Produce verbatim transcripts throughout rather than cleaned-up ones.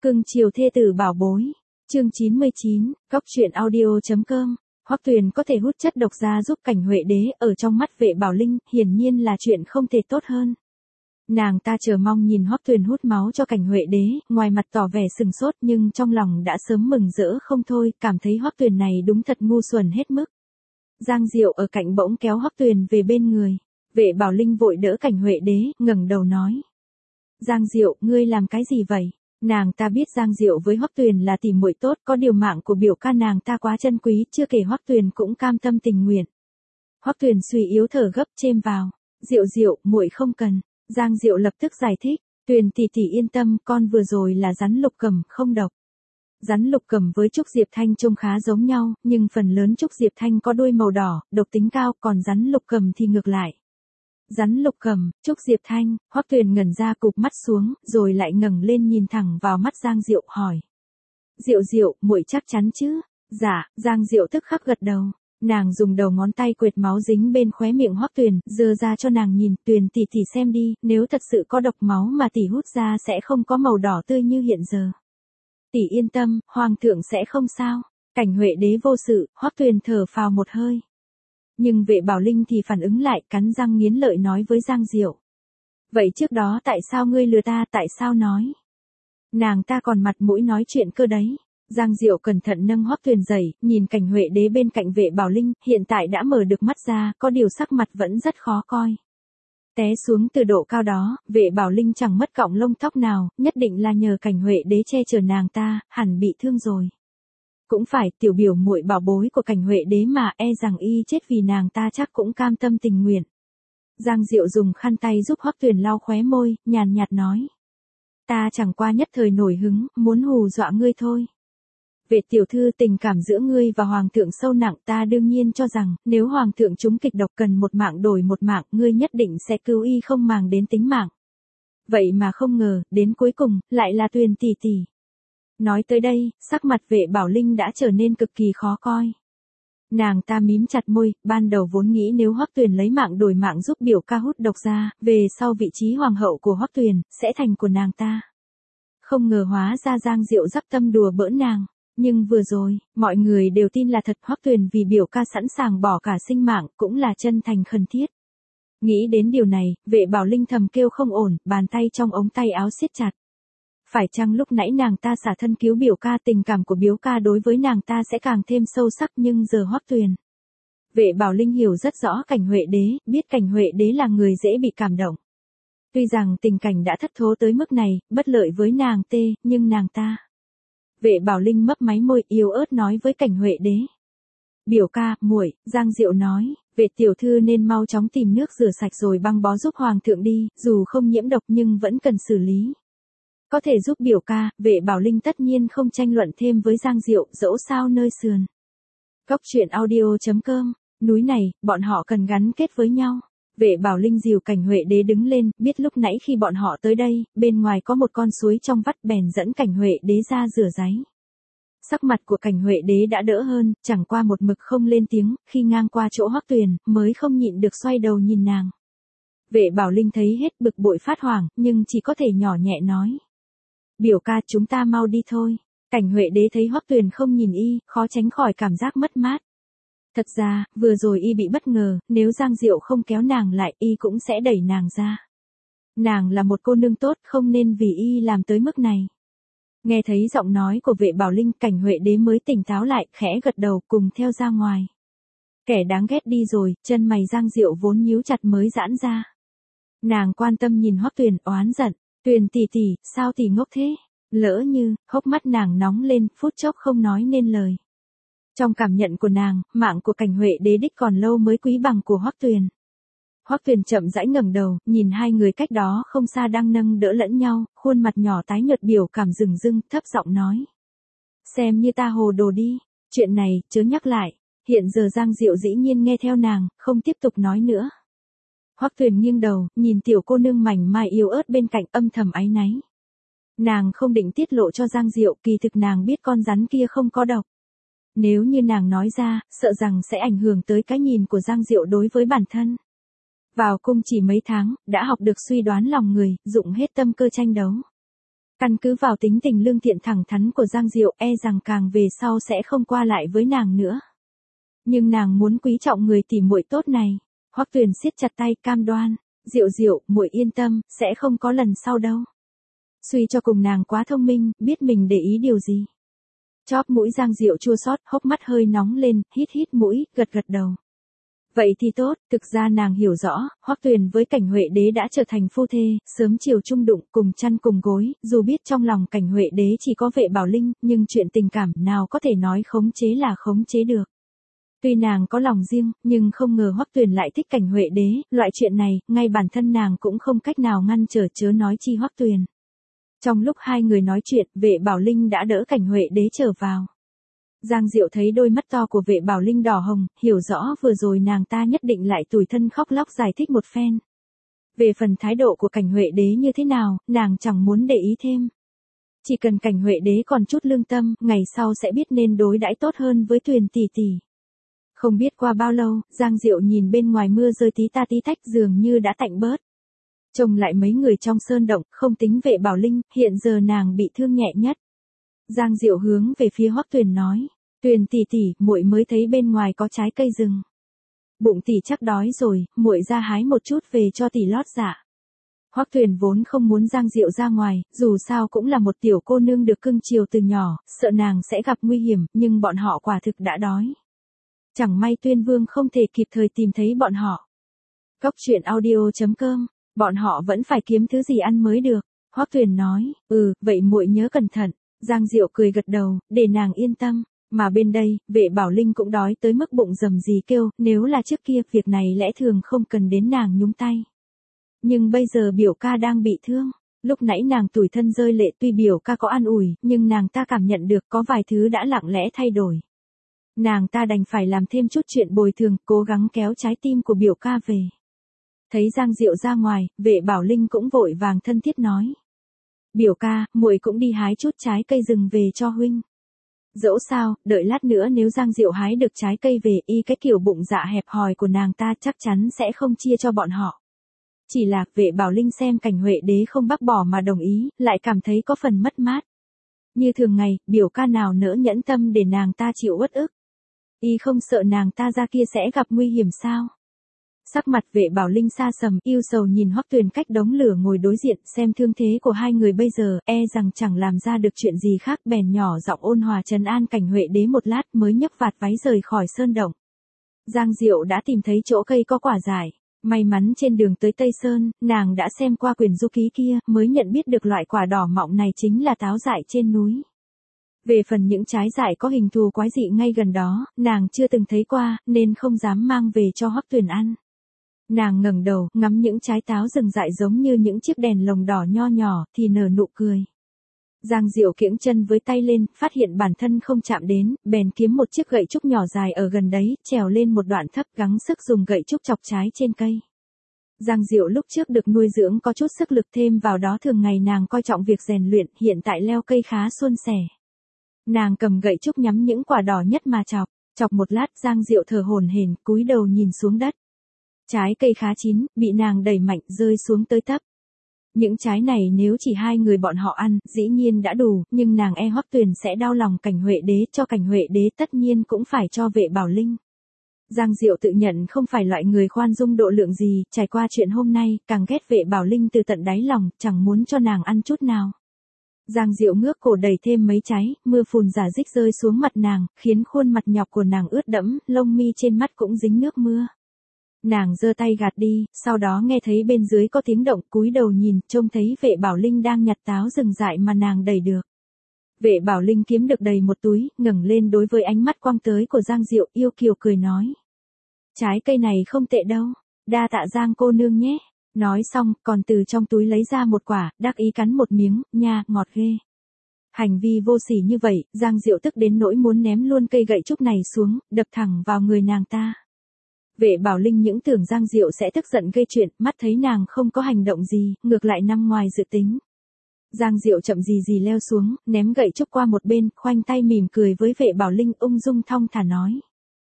Cưng chiều thê tử bảo bối. Chương chín mươi chín, Cóc truyện audio.com. Hoắc Tuyền có thể hút chất độc ra giúp Cảnh Huệ Đế ở trong mắt Vệ Bảo Linh, hiển nhiên là chuyện không thể tốt hơn. Nàng ta chờ mong nhìn Hoắc Tuyền hút máu cho Cảnh Huệ Đế, ngoài mặt tỏ vẻ sừng sốt nhưng trong lòng đã sớm mừng rỡ không thôi, cảm thấy Hoắc Tuyền này đúng thật ngu xuẩn hết mức. Giang Diệu ở cạnh bỗng kéo Hoắc Tuyền về bên người. Vệ Bảo Linh vội đỡ Cảnh Huệ Đế, ngẩng đầu nói: "Giang Diệu, ngươi làm cái gì vậy?" Nàng ta biết Giang Diệu với Hoắc Tuyền là tỉ muội tốt, có điều mạng của biểu ca nàng ta quá trân quý, chưa kể Hoắc Tuyền cũng cam tâm tình nguyện. Hoắc Tuyền suy yếu thở gấp chêm vào: "Diệu Diệu, muội không cần." Giang Diệu lập tức giải thích: "Tuyền tỷ tỷ yên tâm, con vừa rồi là rắn lục cầm, không độc." Rắn lục cầm với trúc diệp thanh trông khá giống nhau, nhưng phần lớn trúc diệp thanh có đuôi màu đỏ, độc tính cao, còn rắn lục cầm thì ngược lại. Rắn lục cầm, trúc diệp thanh, Hoắc Tuyền ngẩn ra cụp mắt xuống, rồi lại ngẩng lên nhìn thẳng vào mắt Giang Diệu hỏi: "Diệu Diệu, muội chắc chắn chứ?" "Dạ." Giang Diệu tức khắc gật đầu. Nàng dùng đầu ngón tay quệt máu dính bên khóe miệng Hoắc Tuyền, giơ ra cho nàng nhìn: "Tuyền tỷ tỷ xem đi, nếu thật sự có độc máu mà tỷ hút ra sẽ không có màu đỏ tươi như hiện giờ. Tỷ yên tâm, hoàng thượng sẽ không sao." Cảnh Huệ Đế vô sự, Hoắc Tuyền thở phào một hơi. Nhưng Vệ Bảo Linh thì phản ứng lại, cắn răng nghiến lợi nói với Giang Diệu: "Vậy trước đó tại sao ngươi lừa ta, tại sao nói? Nàng ta còn mặt mũi nói chuyện cơ đấy." Giang Diệu cẩn thận nâng Hoắc Tuyền dậy, nhìn Cảnh Huệ Đế bên cạnh Vệ Bảo Linh, hiện tại đã mở được mắt ra, có điều sắc mặt vẫn rất khó coi. Té xuống từ độ cao đó, Vệ Bảo Linh chẳng mất cọng lông tóc nào, nhất định là nhờ Cảnh Huệ Đế che chở nàng ta, hẳn bị thương rồi. Cũng phải, tiểu biểu muội bảo bối của Cảnh Huệ Đế mà, e rằng y chết vì nàng ta chắc cũng cam tâm tình nguyện. Giang Diệu dùng khăn tay giúp Hoắc Tuyền lau khóe môi, nhàn nhạt nói: "Ta chẳng qua nhất thời nổi hứng, muốn hù dọa ngươi thôi. Vệ tiểu thư, tình cảm giữa ngươi và hoàng thượng sâu nặng, ta đương nhiên cho rằng, nếu hoàng thượng trúng kịch độc cần một mạng đổi một mạng, ngươi nhất định sẽ cứu y không màng đến tính mạng. Vậy mà không ngờ, đến cuối cùng, lại là Tuyền tỷ tỷ." Nói tới đây, sắc mặt Vệ Bảo Linh đã trở nên cực kỳ khó coi. Nàng ta mím chặt môi, ban đầu vốn nghĩ nếu Hoắc Tuyền lấy mạng đổi mạng giúp biểu ca hút độc ra, về sau vị trí hoàng hậu của Hoắc Tuyền sẽ thành của nàng ta. Không ngờ hóa ra Giang Diệu dắp tâm đùa bỡn nàng. Nhưng vừa rồi, mọi người đều tin là thật, Hoắc Tuyền vì biểu ca sẵn sàng bỏ cả sinh mạng, cũng là chân thành khẩn thiết. Nghĩ đến điều này, Vệ Bảo Linh thầm kêu không ổn, bàn tay trong ống tay áo siết chặt. Phải chăng lúc nãy nàng ta xả thân cứu biểu ca, tình cảm của biểu ca đối với nàng ta sẽ càng thêm sâu sắc, nhưng giờ Hoắc Tuyền. Vệ Bảo Linh hiểu rất rõ Cảnh Huệ Đế, biết Cảnh Huệ Đế là người dễ bị cảm động. Tuy rằng tình cảnh đã thất thố tới mức này, bất lợi với nàng tê, nhưng nàng ta. Vệ Bảo Linh mấp máy môi, yếu ớt nói với Cảnh Huệ Đế: "Biểu ca, muội." Giang Diệu nói: "Vệ tiểu thư nên mau chóng tìm nước rửa sạch rồi băng bó giúp hoàng thượng đi, dù không nhiễm độc nhưng vẫn cần xử lý. Có thể giúp biểu ca." Vệ Bảo Linh tất nhiên không tranh luận thêm với Giang Diệu, dẫu sao nơi sườn. Cóc truyện audio.com. Núi này, bọn họ cần gắn kết với nhau. Vệ Bảo Linh dìu Cảnh Huệ Đế đứng lên, biết lúc nãy khi bọn họ tới đây, bên ngoài có một con suối trong vắt, bèn dẫn Cảnh Huệ Đế ra rửa ráy. Sắc mặt của Cảnh Huệ Đế đã đỡ hơn, chẳng qua một mực không lên tiếng, khi ngang qua chỗ Hoắc Tuyền, mới không nhịn được xoay đầu nhìn nàng. Vệ Bảo Linh thấy hết bực bội phát hoảng, nhưng chỉ có thể nhỏ nhẹ nói: "Biểu ca, chúng ta mau đi thôi." Cảnh Huệ Đế thấy Hoắc Tuyền không nhìn y, khó tránh khỏi cảm giác mất mát. Thật ra, vừa rồi y bị bất ngờ, nếu Giang Diệu không kéo nàng lại, y cũng sẽ đẩy nàng ra. Nàng là một cô nương tốt, không nên vì y làm tới mức này. Nghe thấy giọng nói của Vệ Bảo Linh, Cảnh Huệ Đế mới tỉnh táo lại, khẽ gật đầu, cùng theo ra ngoài. Kẻ đáng ghét đi rồi, chân mày Giang Diệu vốn nhíu chặt mới giãn ra. Nàng quan tâm nhìn Hoắc Tuyền, oán giận: "Tuyền tỷ tỷ, sao tỷ ngốc thế?" Lỡ như, hốc mắt nàng nóng lên, phút chốc không nói nên lời. Trong cảm nhận của nàng, mạng của Cảnh Huệ Đế đích còn lâu mới quý bằng của Hoắc Tuyền. Hoắc Tuyền chậm rãi ngẩng đầu, nhìn hai người cách đó không xa đang nâng đỡ lẫn nhau, khuôn mặt nhỏ tái nhợt biểu cảm rừng rưng, thấp giọng nói: "Xem như ta hồ đồ đi, chuyện này, chớ nhắc lại." Hiện giờ Giang Diệu dĩ nhiên nghe theo nàng, không tiếp tục nói nữa. Hoắc Tuyền nghiêng đầu, nhìn tiểu cô nương mảnh mai yếu ớt bên cạnh, âm thầm áy náy. Nàng không định tiết lộ cho Giang Diệu, kỳ thực nàng biết con rắn kia không có độc. Nếu như nàng nói ra, sợ rằng sẽ ảnh hưởng tới cái nhìn của Giang Diệu đối với bản thân. Vào cung chỉ mấy tháng, đã học được suy đoán lòng người, dụng hết tâm cơ tranh đấu. Căn cứ vào tính tình lương thiện thẳng thắn của Giang Diệu, e rằng càng về sau sẽ không qua lại với nàng nữa. Nhưng nàng muốn quý trọng người tỉ muội tốt này. Hoắc Tuyền siết chặt tay cam đoan, Diệu Diệu, muội yên tâm, sẽ không có lần sau đâu. Suy cho cùng nàng quá thông minh, biết mình để ý điều gì. Chóp mũi Giang Diệu chua xót, hốc mắt hơi nóng lên, hít hít mũi, gật gật đầu. Vậy thì tốt, thực ra nàng hiểu rõ, Hoắc Tuyền với Cảnh Huệ Đế đã trở thành phu thê, sớm chiều chung đụng, cùng chăn cùng gối, dù biết trong lòng Cảnh Huệ Đế chỉ có Vệ Bảo Linh, nhưng chuyện tình cảm nào có thể nói khống chế là khống chế được. Tuy nàng có lòng riêng, nhưng không ngờ Hoắc Tuyền lại thích Cảnh Huệ Đế, loại chuyện này, ngay bản thân nàng cũng không cách nào ngăn trở, chớ nói chi Hoắc Tuyền. Trong lúc hai người nói chuyện, Vệ Bảo Linh đã đỡ Cảnh Huệ Đế trở vào. Giang Diệu thấy đôi mắt to của Vệ Bảo Linh đỏ hồng, hiểu rõ vừa rồi nàng ta nhất định lại tủi thân khóc lóc giải thích một phen. Về phần thái độ của Cảnh Huệ Đế như thế nào, nàng chẳng muốn để ý thêm. Chỉ cần Cảnh Huệ Đế còn chút lương tâm, ngày sau sẽ biết nên đối đãi tốt hơn với Tuyền tỷ tỷ. Không biết qua bao lâu, Giang Diệu nhìn bên ngoài mưa rơi tí ta tí tách dường như đã tạnh bớt. Trông lại mấy người trong sơn động, không tính Vệ Bảo Linh, hiện giờ nàng bị thương nhẹ nhất. Giang Diệu hướng về phía Hoắc Tuyền nói, Tuyền tỷ tỷ, muội mới thấy bên ngoài có trái cây rừng. Bụng tỷ chắc đói rồi, muội ra hái một chút về cho tỷ lót dạ. Hoắc Tuyền vốn không muốn Giang Diệu ra ngoài, dù sao cũng là một tiểu cô nương được cưng chiều từ nhỏ, sợ nàng sẽ gặp nguy hiểm, nhưng bọn họ quả thực đã đói. Chẳng may Tuyên Vương không thể kịp thời tìm thấy bọn họ. Cốc truyện audio chấm com, bọn họ vẫn phải kiếm thứ gì ăn mới được. Hoắc Tuyền nói, ừ, vậy muội nhớ cẩn thận. Giang Diệu cười gật đầu, để nàng yên tâm. Mà bên đây, Vệ Bảo Linh cũng đói tới mức bụng rầm rì kêu, nếu là trước kia, việc này lẽ thường không cần đến nàng nhúng tay. Nhưng bây giờ biểu ca đang bị thương. Lúc nãy nàng tủi thân rơi lệ, tuy biểu ca có an ủi, nhưng nàng ta cảm nhận được có vài thứ đã lặng lẽ thay đổi. Nàng ta đành phải làm thêm chút chuyện bồi thường, cố gắng kéo trái tim của biểu ca về. Thấy Giang Diệu ra ngoài, Vệ Bảo Linh cũng vội vàng thân thiết nói. Biểu ca, muội cũng đi hái chút trái cây rừng về cho huynh. Dẫu sao, đợi lát nữa nếu Giang Diệu hái được trái cây về, y cái kiểu bụng dạ hẹp hòi của nàng ta chắc chắn sẽ không chia cho bọn họ. Chỉ là, Vệ Bảo Linh xem Cảnh Huệ Đế không bác bỏ mà đồng ý, lại cảm thấy có phần mất mát. Như thường ngày, biểu ca nào nỡ nhẫn tâm để nàng ta chịu uất ức. Y không sợ nàng ta ra kia sẽ gặp nguy hiểm sao? Sắc mặt Vệ Bảo Linh xa sầm, yêu sầu nhìn Hoắc Tuyền cách đống lửa ngồi đối diện, xem thương thế của hai người bây giờ, e rằng chẳng làm ra được chuyện gì khác, bèn nhỏ giọng ôn hòa trấn an Cảnh Huệ Đế một lát mới nhấc vạt váy rời khỏi sơn động. Giang Diệu đã tìm thấy chỗ cây có quả dại. May mắn trên đường tới Tây Sơn, nàng đã xem qua quyển du ký kia, mới nhận biết được loại quả đỏ mọng này chính là táo dại trên núi. Về phần những trái dại có hình thù quái dị ngay gần đó, nàng chưa từng thấy qua, nên không dám mang về cho Hoắc Tuyền ăn. Nàng ngẩng đầu, ngắm những trái táo rừng dại giống như những chiếc đèn lồng đỏ nho nhỏ, thì nở nụ cười. Giang Diệu kiễng chân với tay lên, phát hiện bản thân không chạm đến, bèn kiếm một chiếc gậy trúc nhỏ dài ở gần đấy, trèo lên một đoạn thấp, gắng sức dùng gậy trúc chọc trái trên cây. Giang Diệu lúc trước được nuôi dưỡng có chút sức lực, thêm vào đó thường ngày nàng coi trọng việc rèn luyện, hiện tại leo cây khá suôn sẻ. Nàng cầm gậy trúc nhắm những quả đỏ nhất mà chọc, chọc một lát Giang Diệu thở hổn hển, cúi đầu nhìn xuống đất. Trái cây khá chín, bị nàng đẩy mạnh rơi xuống tới tấp. Những trái này nếu chỉ hai người bọn họ ăn, dĩ nhiên đã đủ, nhưng nàng e Hoắc Tuyền sẽ đau lòng Cảnh Huệ Đế, cho Cảnh Huệ Đế tất nhiên cũng phải cho Vệ Bảo Linh. Giang Diệu tự nhận không phải loại người khoan dung độ lượng gì, trải qua chuyện hôm nay, càng ghét Vệ Bảo Linh từ tận đáy lòng, chẳng muốn cho nàng ăn chút nào. Giang Diệu ngước cổ đẩy thêm mấy trái, mưa phùn rả rích rơi xuống mặt nàng, khiến khuôn mặt nhọc của nàng ướt đẫm, lông mi trên mắt cũng dính nước mưa. Nàng giơ tay gạt đi, sau đó nghe thấy bên dưới có tiếng động, cúi đầu nhìn, trông thấy Vệ Bảo Linh đang nhặt táo rừng dại mà nàng đẩy được. Vệ Bảo Linh kiếm được đầy một túi, ngẩng lên đối với ánh mắt quang tới của Giang Diệu, yêu kiều cười nói. Trái cây này không tệ đâu, đa tạ Giang cô nương nhé. Nói xong, còn từ trong túi lấy ra một quả, đắc ý cắn một miếng, nha, ngọt ghê. Hành vi vô sỉ như vậy, Giang Diệu tức đến nỗi muốn ném luôn cây gậy trúc này xuống, đập thẳng vào người nàng ta. Vệ Bảo Linh những tưởng Giang Diệu sẽ tức giận gây chuyện, mắt thấy nàng không có hành động gì, ngược lại nằm ngoài dự tính. Giang Diệu chậm gì gì leo xuống, ném gậy trúc qua một bên, khoanh tay mỉm cười với Vệ Bảo Linh, ung dung thong thả nói.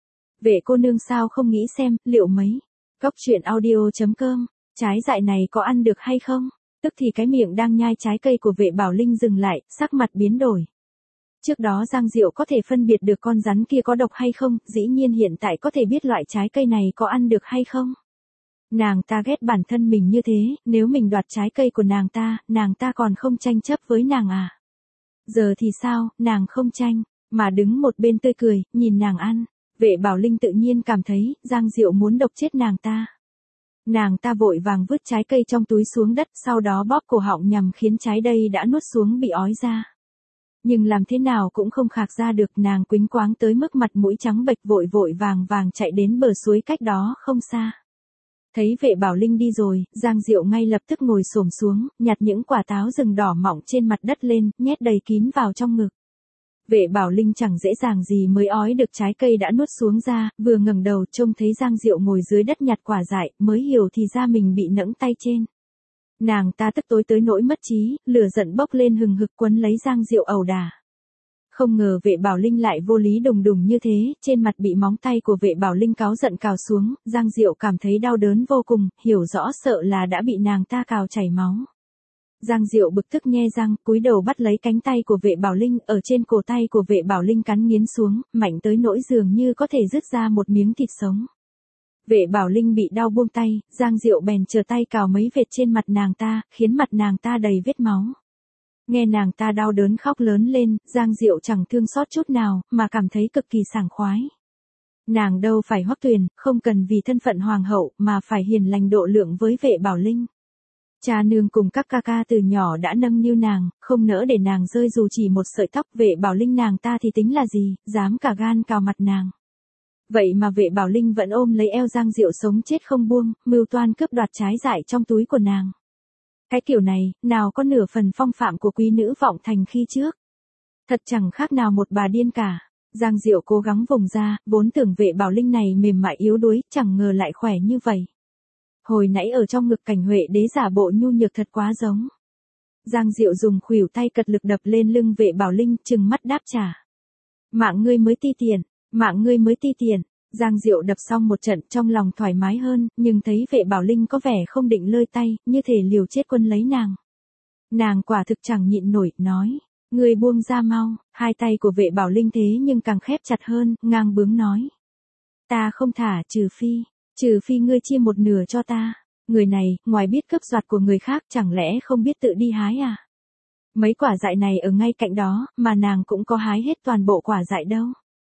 Vệ cô nương sao không nghĩ xem, liệu mấy. Cốc truyện audio chấm com, trái dại này có ăn được hay không? Tức thì cái miệng đang nhai trái cây của Vệ Bảo Linh dừng lại, sắc mặt biến đổi. Trước đó Giang Diệu có thể phân biệt được con rắn kia có độc hay không, dĩ nhiên hiện tại có thể biết loại trái cây này có ăn được hay không. Nàng ta ghét bản thân mình như thế, nếu mình đoạt trái cây của nàng ta, nàng ta còn không tranh chấp với nàng à. Giờ thì sao, nàng không tranh, mà đứng một bên tươi cười, nhìn nàng ăn. Vệ Bảo Linh tự nhiên cảm thấy, Giang Diệu muốn độc chết nàng ta. Nàng ta vội vàng vứt trái cây trong túi xuống đất, sau đó bóp cổ họng nhằm khiến trái đây đã nuốt xuống bị ói ra. Nhưng làm thế nào cũng không khạc ra được, nàng quĩnh quáng tới mức mặt mũi trắng bệch, vội vội vàng vàng chạy đến bờ suối cách đó không xa. Thấy Vệ Bảo Linh đi rồi, Giang Diệu ngay lập tức ngồi xổm xuống, nhặt những quả táo rừng đỏ mọng trên mặt đất lên, nhét đầy kín vào trong ngực. Vệ Bảo Linh chẳng dễ dàng gì mới ói được trái cây đã nuốt xuống ra, vừa ngẩng đầu trông thấy Giang Diệu ngồi dưới đất nhặt quả dại, mới hiểu thì ra mình bị nẫng tay trên. Nàng ta tức tối tới nỗi mất trí, lửa giận bốc lên hừng hực quấn lấy Giang Diệu ẩu đả. Không ngờ Vệ Bảo Linh lại vô lý đùng đùng như thế, trên mặt bị móng tay của Vệ Bảo Linh cáu giận cào xuống, Giang Diệu cảm thấy đau đớn vô cùng, hiểu rõ sợ là đã bị nàng ta cào chảy máu. Giang Diệu bực tức nhe răng, cúi đầu bắt lấy cánh tay của Vệ Bảo Linh, ở trên cổ tay của Vệ Bảo Linh cắn nghiến xuống, mạnh tới nỗi dường như có thể rứt ra một miếng thịt sống. Vệ Bảo Linh bị đau buông tay, Giang Diệu bèn trở tay cào mấy vệt trên mặt nàng ta, khiến mặt nàng ta đầy vết máu. Nghe nàng ta đau đớn khóc lớn lên, Giang Diệu chẳng thương xót chút nào, mà cảm thấy cực kỳ sảng khoái. Nàng đâu phải Hoắc Tuyền, không cần vì thân phận hoàng hậu mà phải hiền lành độ lượng với Vệ Bảo Linh. Cha nương cùng các ca ca từ nhỏ đã nâng niu nàng, không nỡ để nàng rơi dù chỉ một sợi tóc. Vệ Bảo Linh nàng ta thì tính là gì, dám cả gan cào mặt nàng. Vậy mà Vệ Bảo Linh vẫn ôm lấy eo Giang Diệu sống chết không buông, mưu toan cướp đoạt trái dại trong túi của nàng. Cái kiểu này, nào có nửa phần phong phạm của quý nữ vọng thành khi trước. Thật chẳng khác nào một bà điên cả. Giang Diệu cố gắng vùng ra, vốn tưởng Vệ Bảo Linh này mềm mại yếu đuối, chẳng ngờ lại khỏe như vậy. Hồi nãy ở trong ngực Cảnh Huệ Đế giả bộ nhu nhược thật quá giống. Giang Diệu dùng khuỷu tay cật lực đập lên lưng Vệ Bảo Linh, trừng mắt đáp trả. Mạng ngươi mới ti tiện, mạng ngươi mới ti tiện. Giang Diệu đập xong một trận trong lòng thoải mái hơn, nhưng thấy Vệ Bảo Linh có vẻ không định lơi tay, như thể liều chết quân lấy nàng. Nàng quả thực chẳng nhịn nổi, nói, ngươi buông ra mau. Hai tay của Vệ Bảo Linh thế nhưng càng khép chặt hơn, ngang bướng nói. Ta không thả, trừ phi, trừ phi ngươi chia một nửa cho ta. Người này, ngoài biết cướp đoạt của người khác, chẳng lẽ không biết tự đi hái à? Mấy quả dại này ở ngay cạnh đó, mà nàng cũng có hái hết toàn bộ quả dại đâu.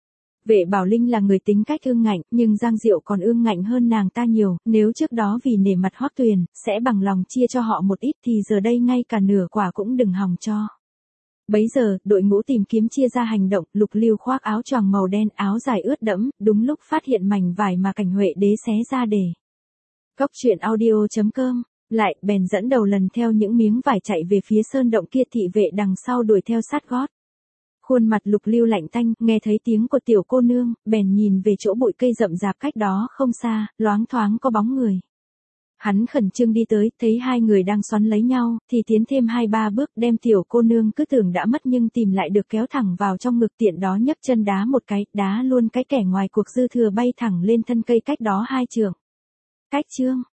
Vệ Bảo Linh là người tính cách ương ngạnh, nhưng Giang Diệu còn ương ngạnh hơn nàng ta nhiều, nếu trước đó vì nể mặt Hoắc Tuyền, sẽ bằng lòng chia cho họ một ít thì giờ đây ngay cả nửa quả cũng đừng hòng cho. Bấy giờ, đội ngũ tìm kiếm chia ra hành động, Lục Lưu khoác áo choàng màu đen, áo dài ướt đẫm, đúng lúc phát hiện mảnh vải mà Cảnh Huệ Đế xé ra để. Cốc truyện audio chấm com, lại, bèn dẫn đầu lần theo những miếng vải chạy về phía sơn động kia, thị vệ đằng sau đuổi theo sát gót. Khuôn mặt Lục Lưu lạnh tanh, nghe thấy tiếng của tiểu cô nương, bèn nhìn về chỗ bụi cây rậm rạp cách đó không xa, loáng thoáng có bóng người. Hắn khẩn trương đi tới, thấy hai người đang xoắn lấy nhau, thì tiến thêm hai ba bước, đem tiểu cô nương cứ tưởng đã mất nhưng tìm lại được kéo thẳng vào trong ngực, tiện đó nhấc chân đá một cái, đá luôn cái kẻ ngoài cuộc dư thừa bay thẳng lên thân cây cách đó hai trượng. Cách chương